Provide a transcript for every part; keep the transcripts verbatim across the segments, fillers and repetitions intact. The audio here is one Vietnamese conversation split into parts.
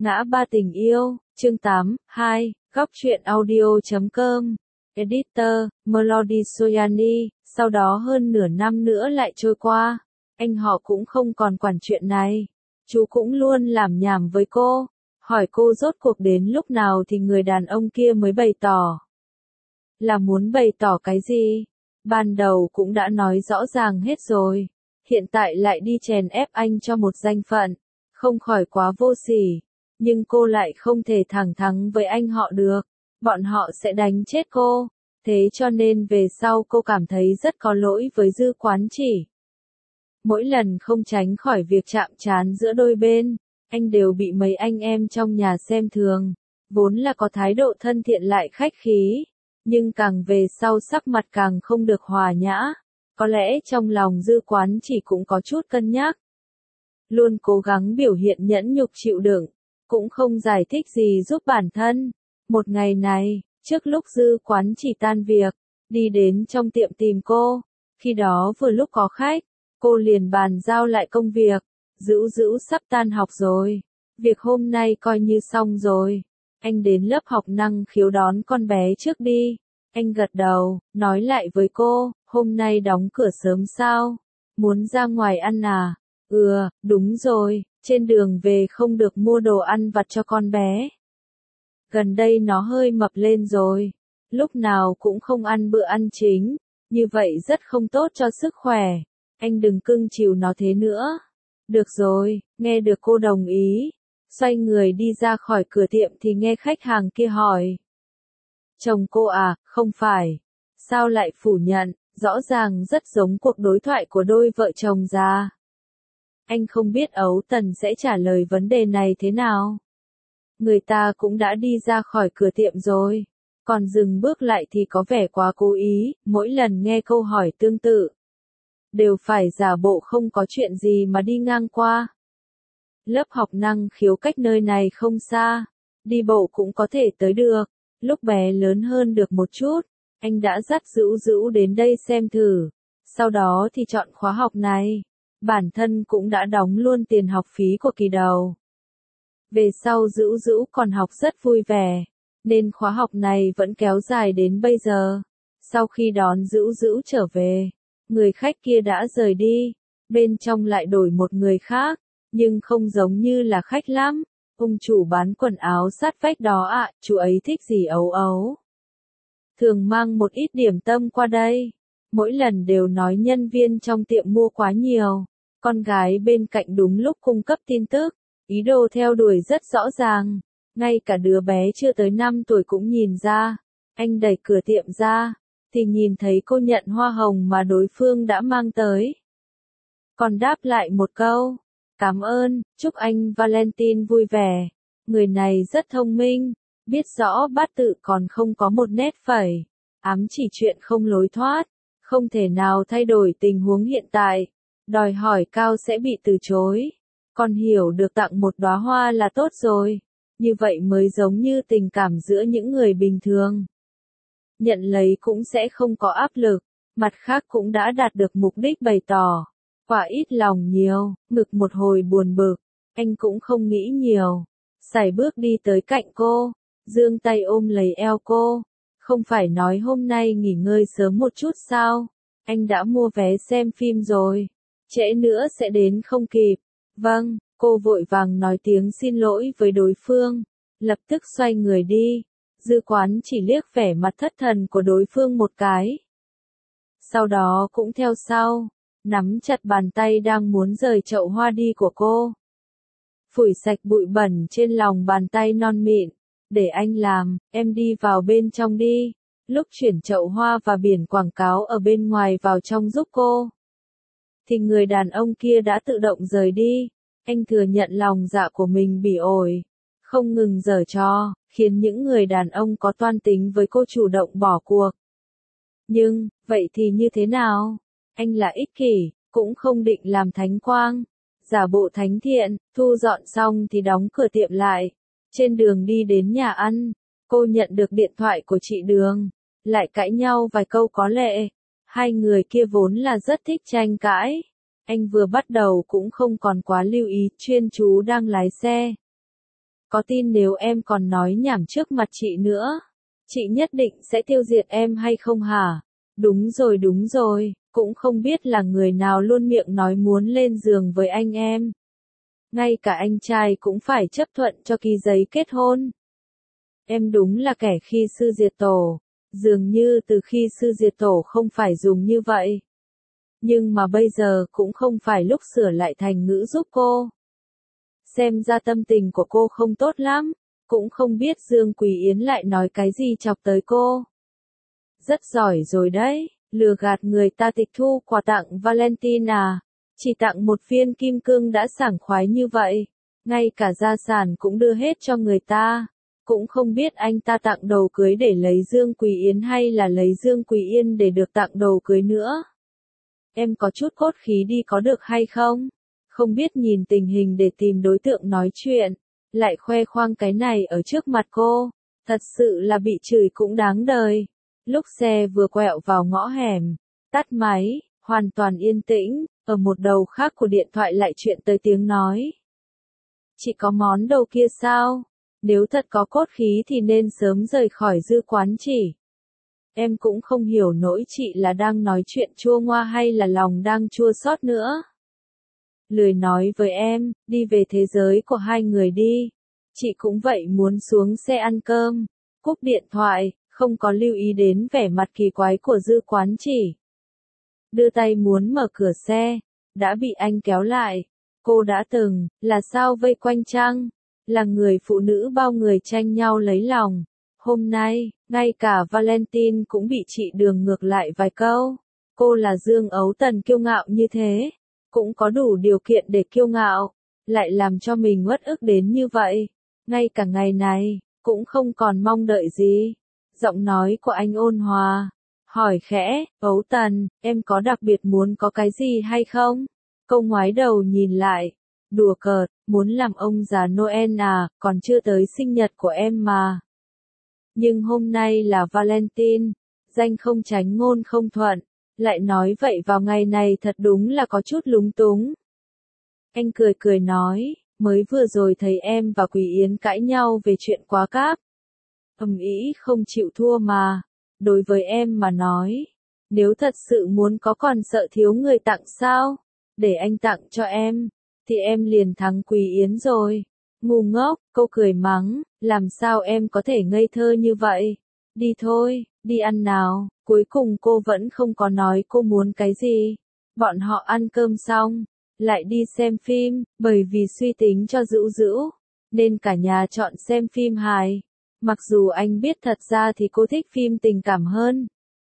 Ngã ba tình yêu, chương tám, hai, góc truyện audio chấm com, editor, Melody Soyani. Sau đó hơn nửa năm nữa lại trôi qua, anh họ cũng không còn quản chuyện này. Chú cũng luôn làm nhảm với cô, hỏi cô rốt cuộc đến lúc nào thì người đàn ông kia mới bày tỏ. Là muốn bày tỏ cái gì? Ban đầu cũng đã nói rõ ràng hết rồi, hiện tại lại đi chèn ép anh cho một danh phận, không khỏi quá vô sỉ. Nhưng cô lại không thể thẳng thắn với anh họ được, bọn họ sẽ đánh chết cô, thế cho nên về sau cô cảm thấy rất có lỗi với Dư Quán Chỉ. Mỗi lần không tránh khỏi việc chạm trán giữa đôi bên, anh đều bị mấy anh em trong nhà xem thường, vốn là có thái độ thân thiện lại khách khí, nhưng càng về sau sắc mặt càng không được hòa nhã, có lẽ trong lòng Dư Quán Chỉ cũng có chút cân nhắc. Luôn cố gắng biểu hiện nhẫn nhục chịu đựng, cũng không giải thích gì giúp bản thân. Một ngày này, trước lúc Dư Quán Chỉ tan việc, đi đến trong tiệm tìm cô, khi đó vừa lúc có khách, cô liền bàn giao lại công việc, Dữu Dữu sắp tan học rồi, việc hôm nay coi như xong rồi, anh đến lớp học năng khiếu đón con bé trước đi. Anh gật đầu, nói lại với cô, hôm nay đóng cửa sớm sao? Muốn ra ngoài ăn à? Ừ, đúng rồi, trên đường về không được mua đồ ăn vặt cho con bé. Gần đây nó hơi mập lên rồi, lúc nào cũng không ăn bữa ăn chính, như vậy rất không tốt cho sức khỏe. Anh đừng cưng chiều nó thế nữa. Được rồi, nghe được cô đồng ý, xoay người đi ra khỏi cửa tiệm thì nghe khách hàng kia hỏi. Chồng cô à, không phải. Sao lại phủ nhận, rõ ràng rất giống cuộc đối thoại của đôi vợ chồng già. Anh không biết Ấu Tần sẽ trả lời vấn đề này thế nào. Người ta cũng đã đi ra khỏi cửa tiệm rồi, còn dừng bước lại thì có vẻ quá cố ý, mỗi lần nghe câu hỏi tương tự, đều phải giả bộ không có chuyện gì mà đi ngang qua. Lớp học năng khiếu cách nơi này không xa, đi bộ cũng có thể tới được. Lúc bé lớn hơn được một chút, anh đã dắt Dữu Dữu đến đây xem thử, sau đó thì chọn khóa học này. Bản thân cũng đã đóng luôn tiền học phí của kỳ đầu. Về sau Dữu Dữu còn học rất vui vẻ, nên khóa học này vẫn kéo dài đến bây giờ. Sau khi đón Dữu Dữu trở về, người khách kia đã rời đi, bên trong lại đổi một người khác, nhưng không giống như là khách lắm. Ông chủ bán quần áo sát vách đó ạ, à, chú ấy thích gì ấu ấu. Thường mang một ít điểm tâm qua đây, mỗi lần đều nói nhân viên trong tiệm mua quá nhiều. Con gái bên cạnh đúng lúc cung cấp tin tức, ý đồ theo đuổi rất rõ ràng, ngay cả đứa bé chưa tới năm tuổi cũng nhìn ra. Anh đẩy cửa tiệm ra, thì nhìn thấy cô nhận hoa hồng mà đối phương đã mang tới. Còn đáp lại một câu, cảm ơn, chúc anh Valentine vui vẻ. Người này rất thông minh, biết rõ bát tự còn không có một nét phẩy, ám chỉ chuyện không lối thoát, không thể nào thay đổi tình huống hiện tại. Đòi hỏi cao sẽ bị từ chối. Còn hiểu được tặng một đóa hoa là tốt rồi. Như vậy mới giống như tình cảm giữa những người bình thường. Nhận lấy cũng sẽ không có áp lực. Mặt khác cũng đã đạt được mục đích bày tỏ. Quả ít lòng nhiều, ngực một hồi buồn bực. Anh cũng không nghĩ nhiều. Sải bước đi tới cạnh cô. Giương tay ôm lấy eo cô. Không phải nói hôm nay nghỉ ngơi sớm một chút sao? Anh đã mua vé xem phim rồi. Trễ nữa sẽ đến không kịp. Vâng, cô vội vàng nói tiếng xin lỗi với đối phương, lập tức xoay người đi. Dư Quán Chỉ liếc vẻ mặt thất thần của đối phương một cái. Sau đó cũng theo sau, nắm chặt bàn tay đang muốn rời chậu hoa đi của cô. Phủi sạch bụi bẩn trên lòng bàn tay non mịn, để anh làm, em đi vào bên trong đi. Lúc chuyển chậu hoa và biển quảng cáo ở bên ngoài vào trong giúp cô, thì người đàn ông kia đã tự động rời đi. Anh thừa nhận lòng dạ của mình bị ổi, không ngừng giở trò, khiến những người đàn ông có toan tính với cô chủ động bỏ cuộc. Nhưng, vậy thì như thế nào? Anh là ích kỷ, cũng không định làm thánh quang, giả bộ thánh thiện. Thu dọn xong thì đóng cửa tiệm lại. Trên đường đi đến nhà ăn, cô nhận được điện thoại của chị Đường, lại cãi nhau vài câu có lệ. Hai người kia vốn là rất thích tranh cãi. Anh vừa bắt đầu cũng không còn quá lưu ý, chuyên chú đang lái xe. Có tin nếu em còn nói nhảm trước mặt chị nữa, chị nhất định sẽ tiêu diệt em hay không hả? Đúng rồi đúng rồi, cũng không biết là người nào luôn miệng nói muốn lên giường với anh em. Ngay cả anh trai cũng phải chấp thuận cho ký giấy kết hôn. Em đúng là kẻ khi sư diệt tổ, dường như từ khi sư diệt tổ không phải dùng như vậy. Nhưng mà bây giờ cũng không phải lúc sửa lại thành ngữ giúp cô. Xem ra tâm tình của cô không tốt lắm, cũng không biết Dương Quỳ Yến lại nói cái gì chọc tới cô. Rất giỏi rồi đấy, lừa gạt người ta tịch thu quà tặng Valentine à, chỉ tặng một viên kim cương đã sảng khoái như vậy, ngay cả gia sản cũng đưa hết cho người ta. Cũng không biết anh ta tặng đồ cưới để lấy Dương Quỳ Yến hay là lấy Dương Quỳ Yên để được tặng đồ cưới nữa. Em có chút cốt khí đi có được hay không? Không biết nhìn tình hình để tìm đối tượng nói chuyện, lại khoe khoang cái này ở trước mặt cô, thật sự là bị chửi cũng đáng đời. Lúc xe vừa quẹo vào ngõ hẻm, tắt máy, hoàn toàn yên tĩnh, ở một đầu khác của điện thoại lại chuyện tới tiếng nói. Chị có món đồ kia sao? Nếu thật có cốt khí thì nên sớm rời khỏi Dư Quán Chỉ. Em cũng không hiểu nỗi chị là đang nói chuyện chua ngoa hay là lòng đang chua xót nữa. Lười nói với em, đi về thế giới của hai người đi. Chị cũng vậy muốn xuống xe ăn cơm. Cúp điện thoại, không có lưu ý đến vẻ mặt kỳ quái của Dư Quán Chỉ. Đưa tay muốn mở cửa xe, đã bị anh kéo lại. Cô đã từng, là sao vây quanh chăng? Là người phụ nữ bao người tranh nhau lấy lòng. Hôm nay, ngay cả Valentine cũng bị chị đường ngược lại vài câu. Cô là Dương Ấu Tần kiêu ngạo như thế, cũng có đủ điều kiện để kiêu ngạo, lại làm cho mình uất ức đến như vậy. Ngay cả ngày này, cũng không còn mong đợi gì. Giọng nói của anh ôn hòa, hỏi khẽ, Ấu Tần, em có đặc biệt muốn có cái gì hay không? Câu ngoái đầu nhìn lại, đùa cợt, muốn làm ông già Noel à, còn chưa tới sinh nhật của em mà. Nhưng hôm nay là Valentine, danh không tránh ngôn không thuận, lại nói vậy vào ngày này thật đúng là có chút lúng túng. Anh cười cười nói, mới vừa rồi thấy em và Quỳ Yến cãi nhau về chuyện quá cáp. Ầm ĩ không chịu thua mà, đối với em mà nói, nếu thật sự muốn có còn sợ thiếu người tặng sao, để anh tặng cho em, thì em liền thắng Quỳ Yến rồi. Ngu ngốc, cô cười mắng, làm sao em có thể ngây thơ như vậy? Đi thôi, đi ăn nào. Cuối cùng cô vẫn không có nói cô muốn cái gì. Bọn họ ăn cơm xong, lại đi xem phim, bởi vì suy tính cho Dữu Dữu, nên cả nhà chọn xem phim hài. Mặc dù anh biết thật ra thì cô thích phim tình cảm hơn.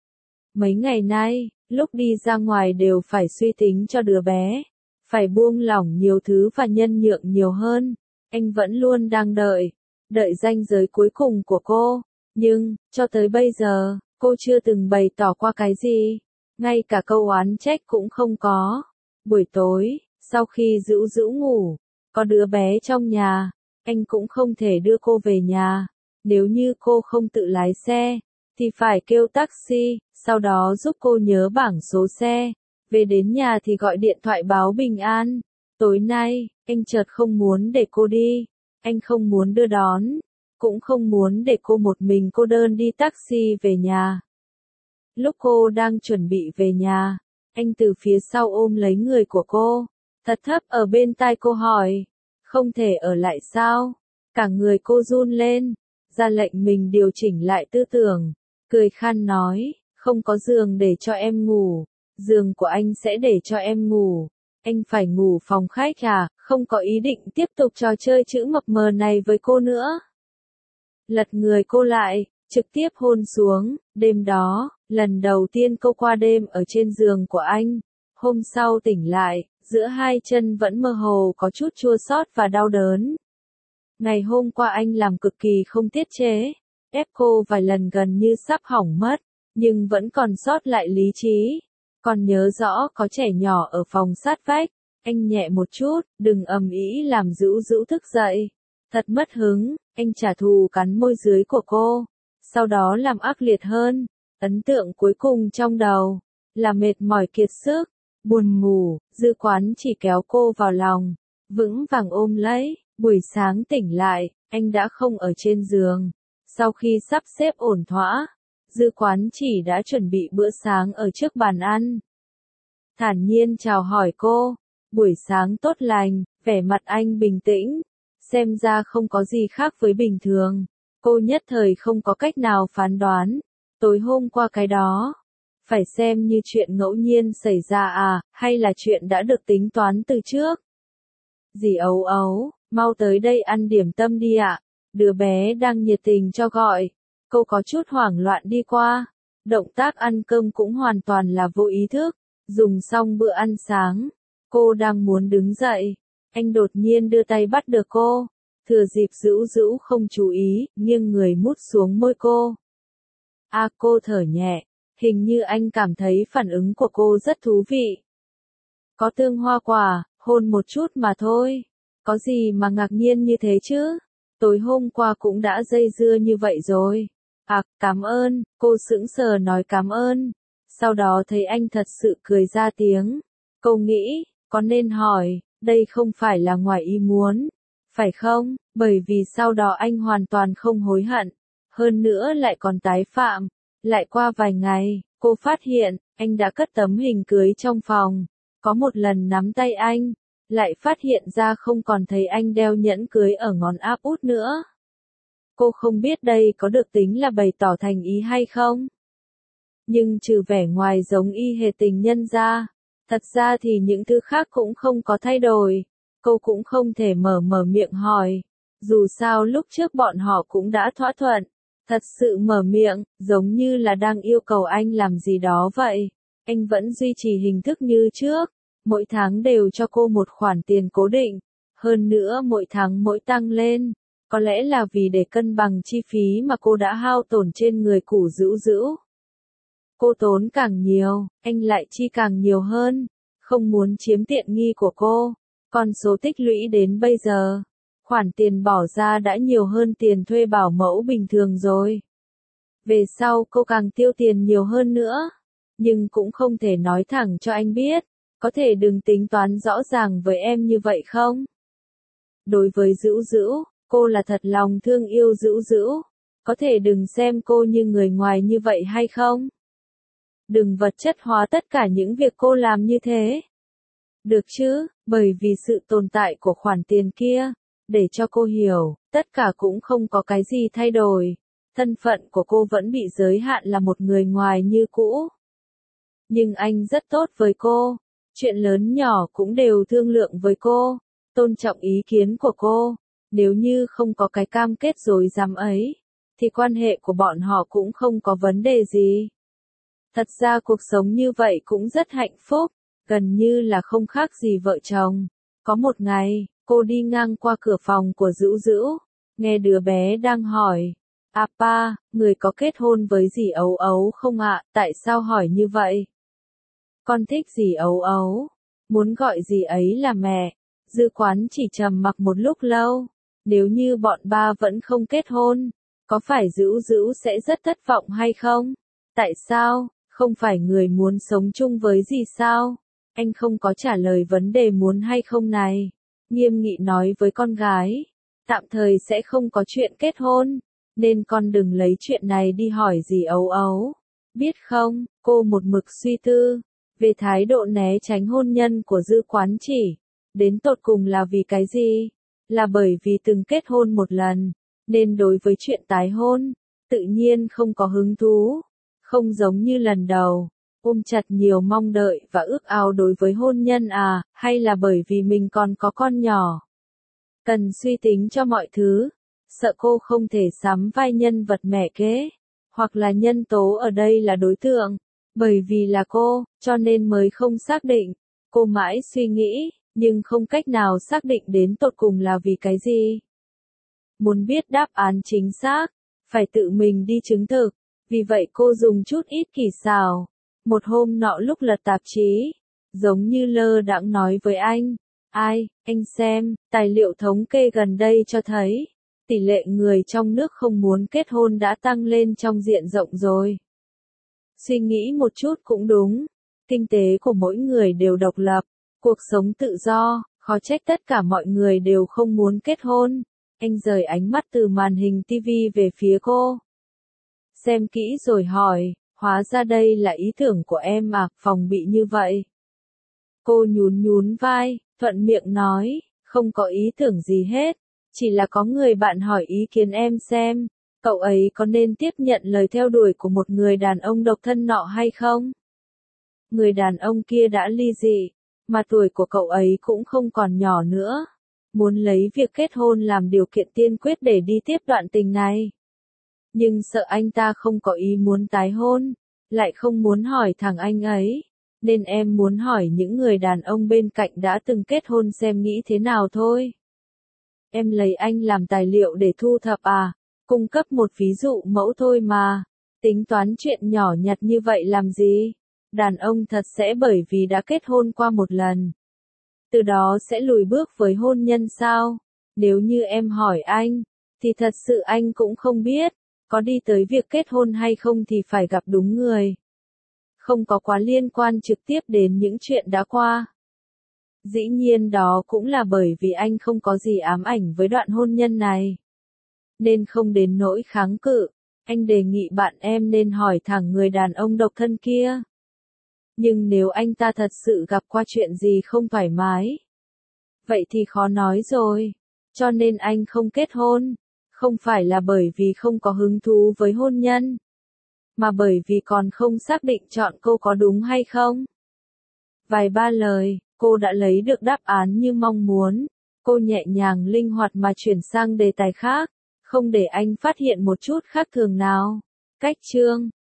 Mấy ngày nay, lúc đi ra ngoài đều phải suy tính cho đứa bé, phải buông lỏng nhiều thứ và nhân nhượng nhiều hơn. Anh vẫn luôn đang đợi, đợi ranh giới cuối cùng của cô, nhưng, cho tới bây giờ, cô chưa từng bày tỏ qua cái gì, ngay cả câu oán trách cũng không có. Buổi tối, sau khi Dữu Dữu ngủ, có đứa bé trong nhà, anh cũng không thể đưa cô về nhà, nếu như cô không tự lái xe, thì phải kêu taxi, sau đó giúp cô nhớ bảng số xe, về đến nhà thì gọi điện thoại báo bình an. Tối nay, anh chợt không muốn để cô đi, anh không muốn đưa đón, cũng không muốn để cô một mình cô đơn đi taxi về nhà. Lúc cô đang chuẩn bị về nhà, anh từ phía sau ôm lấy người của cô, thật thấp ở bên tai cô hỏi, không thể ở lại sao? Cả người cô run lên, ra lệnh mình điều chỉnh lại tư tưởng, cười khan nói, không có giường để cho em ngủ, giường của anh sẽ để cho em ngủ. Anh phải ngủ phòng khách à, không có ý định tiếp tục trò chơi chữ mập mờ này với cô nữa. Lật người cô lại, trực tiếp hôn xuống, đêm đó, lần đầu tiên cô qua đêm ở trên giường của anh. Hôm sau tỉnh lại, giữa hai chân vẫn mơ hồ có chút chua xót và đau đớn. Ngày hôm qua anh làm cực kỳ không tiết chế, ép cô vài lần gần như sắp hỏng mất, nhưng vẫn còn sót lại lý trí. Còn nhớ rõ có trẻ nhỏ ở phòng sát vách, anh nhẹ một chút, đừng ầm ĩ làm Dữu Dữu thức dậy. Thật mất hứng, anh trả thù cắn môi dưới của cô, sau đó làm ác liệt hơn. Ấn tượng cuối cùng trong đầu là mệt mỏi kiệt sức, buồn ngủ, Dư Quán chỉ kéo cô vào lòng, vững vàng ôm lấy. Buổi sáng tỉnh lại, anh đã không ở trên giường. Sau khi sắp xếp ổn thỏa, Dư Quán Chỉ đã chuẩn bị bữa sáng ở trước bàn ăn. Thản nhiên chào hỏi cô, buổi sáng tốt lành, vẻ mặt anh bình tĩnh, xem ra không có gì khác với bình thường. Cô nhất thời không có cách nào phán đoán, tối hôm qua cái đó, phải xem như chuyện ngẫu nhiên xảy ra à, hay là chuyện đã được tính toán từ trước. Dì Ấu Ấu, mau tới đây ăn điểm tâm đi ạ, đứa bé đang nhiệt tình cho gọi. Cô có chút hoảng loạn đi qua, động tác ăn cơm cũng hoàn toàn là vô ý thức. Dùng xong bữa ăn sáng, cô đang muốn đứng dậy, anh đột nhiên đưa tay bắt được cô, thừa dịp Dữu Dữu không chú ý, nghiêng người mút xuống môi cô. A à, cô thở nhẹ, hình như anh cảm thấy phản ứng của cô rất thú vị. Có tương hoa quả, hôn một chút mà thôi, có gì mà ngạc nhiên như thế chứ, tối hôm qua cũng đã dây dưa như vậy rồi. À, cảm ơn, cô sững sờ nói cảm ơn. Sau đó thấy anh thật sự cười ra tiếng. Cô nghĩ, có nên hỏi, đây không phải là ngoài ý muốn, phải không? Bởi vì sau đó anh hoàn toàn không hối hận. Hơn nữa lại còn tái phạm. Lại qua vài ngày, cô phát hiện, anh đã cất tấm hình cưới trong phòng. Có một lần nắm tay anh, lại phát hiện ra không còn thấy anh đeo nhẫn cưới ở ngón áp út nữa. Cô không biết đây có được tính là bày tỏ thành ý hay không? Nhưng trừ vẻ ngoài giống y hệt tình nhân ra, thật ra thì những thứ khác cũng không có thay đổi. Cô cũng không thể mở mở miệng hỏi. Dù sao lúc trước bọn họ cũng đã thỏa thuận. Thật sự mở miệng, giống như là đang yêu cầu anh làm gì đó vậy. Anh vẫn duy trì hình thức như trước. Mỗi tháng đều cho cô một khoản tiền cố định. Hơn nữa mỗi tháng mỗi tăng lên. Có lẽ là vì để cân bằng chi phí mà cô đã hao tổn trên người Củ Dữu Dữu. Cô tốn càng nhiều, anh lại chi càng nhiều hơn, không muốn chiếm tiện nghi của cô. Con số tích lũy đến bây giờ, khoản tiền bỏ ra đã nhiều hơn tiền thuê bảo mẫu bình thường rồi. Về sau cô càng tiêu tiền nhiều hơn nữa, nhưng cũng không thể nói thẳng cho anh biết, có thể đừng tính toán rõ ràng với em như vậy không? Đối với Dữu Dữu, cô là thật lòng thương yêu Dữu Dữu, có thể đừng xem cô như người ngoài như vậy hay không? Đừng vật chất hóa tất cả những việc cô làm như thế. Được chứ, bởi vì sự tồn tại của khoản tiền kia, để cho cô hiểu, tất cả cũng không có cái gì thay đổi. Thân phận của cô vẫn bị giới hạn là một người ngoài như cũ. Nhưng anh rất tốt với cô, chuyện lớn nhỏ cũng đều thương lượng với cô, tôn trọng ý kiến của cô. Nếu như không có cái cam kết rối rắm ấy, thì quan hệ của bọn họ cũng không có vấn đề gì. Thật ra cuộc sống như vậy cũng rất hạnh phúc, gần như là không khác gì vợ chồng. Có một ngày, cô đi ngang qua cửa phòng của Dữu Dữu, nghe đứa bé đang hỏi, "À pa, người có kết hôn với dì Ấu Ấu không ạ?" Tại sao hỏi như vậy? Con thích dì Ấu Ấu, muốn gọi dì ấy là mẹ. Dư Quán chỉ trầm mặc một lúc lâu. Nếu như bọn ba vẫn không kết hôn, có phải Dữu Dữu sẽ rất thất vọng hay không? Tại sao? Không phải người muốn sống chung với gì sao? Anh không có trả lời vấn đề muốn hay không này. Nghiêm nghị nói với con gái, tạm thời sẽ không có chuyện kết hôn, nên con đừng lấy chuyện này đi hỏi dì Ấu Ấu. Biết không, cô một mực suy tư về thái độ né tránh hôn nhân của Dư Quán Chỉ. Đến tột cùng là vì cái gì? Là bởi vì từng kết hôn một lần, nên đối với chuyện tái hôn, tự nhiên không có hứng thú. Không giống như lần đầu, ôm chặt nhiều mong đợi và ước ao đối với hôn nhân à, hay là bởi vì mình còn có con nhỏ. Cần suy tính cho mọi thứ, sợ cô không thể sắm vai nhân vật mẹ kế, hoặc là nhân tố ở đây là đối tượng, bởi vì là cô, cho nên mới không xác định. Cô mãi suy nghĩ, nhưng không cách nào xác định đến tột cùng là vì cái gì. Muốn biết đáp án chính xác, phải tự mình đi chứng thực. Vì vậy cô dùng chút ít kỳ xảo. Một hôm nọ lúc lật tạp chí, giống như lơ đãng nói với anh, ai, anh xem, tài liệu thống kê gần đây cho thấy, tỷ lệ người trong nước không muốn kết hôn đã tăng lên trong diện rộng rồi. Suy nghĩ một chút cũng đúng, kinh tế của mỗi người đều độc lập, cuộc sống tự do, khó trách tất cả mọi người đều không muốn kết hôn. Anh rời ánh mắt từ màn hình tivi về phía cô. Xem kỹ rồi hỏi, hóa ra đây là ý tưởng của em à, phòng bị như vậy. Cô nhún nhún vai, thuận miệng nói, không có ý tưởng gì hết, chỉ là có người bạn hỏi ý kiến em xem, cậu ấy có nên tiếp nhận lời theo đuổi của một người đàn ông độc thân nọ hay không? Người đàn ông kia đã ly dị, mà tuổi của cậu ấy cũng không còn nhỏ nữa. Muốn lấy việc kết hôn làm điều kiện tiên quyết để đi tiếp đoạn tình này. Nhưng sợ anh ta không có ý muốn tái hôn, lại không muốn hỏi thằng anh ấy, nên em muốn hỏi những người đàn ông bên cạnh đã từng kết hôn xem nghĩ thế nào thôi. Em lấy anh làm tài liệu để thu thập à, cung cấp một ví dụ mẫu thôi mà, tính toán chuyện nhỏ nhặt như vậy làm gì? Đàn ông thật sẽ bởi vì đã kết hôn qua một lần, từ đó sẽ lùi bước với hôn nhân sao? Nếu như em hỏi anh, thì thật sự anh cũng không biết, có đi tới việc kết hôn hay không thì phải gặp đúng người. Không có quá liên quan trực tiếp đến những chuyện đã qua. Dĩ nhiên đó cũng là bởi vì anh không có gì ám ảnh với đoạn hôn nhân này. Nên không đến nỗi kháng cự, anh đề nghị bạn em nên hỏi thẳng người đàn ông độc thân kia. Nhưng nếu anh ta thật sự gặp qua chuyện gì không thoải mái, vậy thì khó nói rồi. Cho nên anh không kết hôn, không phải là bởi vì không có hứng thú với hôn nhân, mà bởi vì còn không xác định chọn câu có đúng hay không. Vài ba lời, cô đã lấy được đáp án như mong muốn. Cô nhẹ nhàng linh hoạt mà chuyển sang đề tài khác, không để anh phát hiện một chút khác thường nào. Cách chương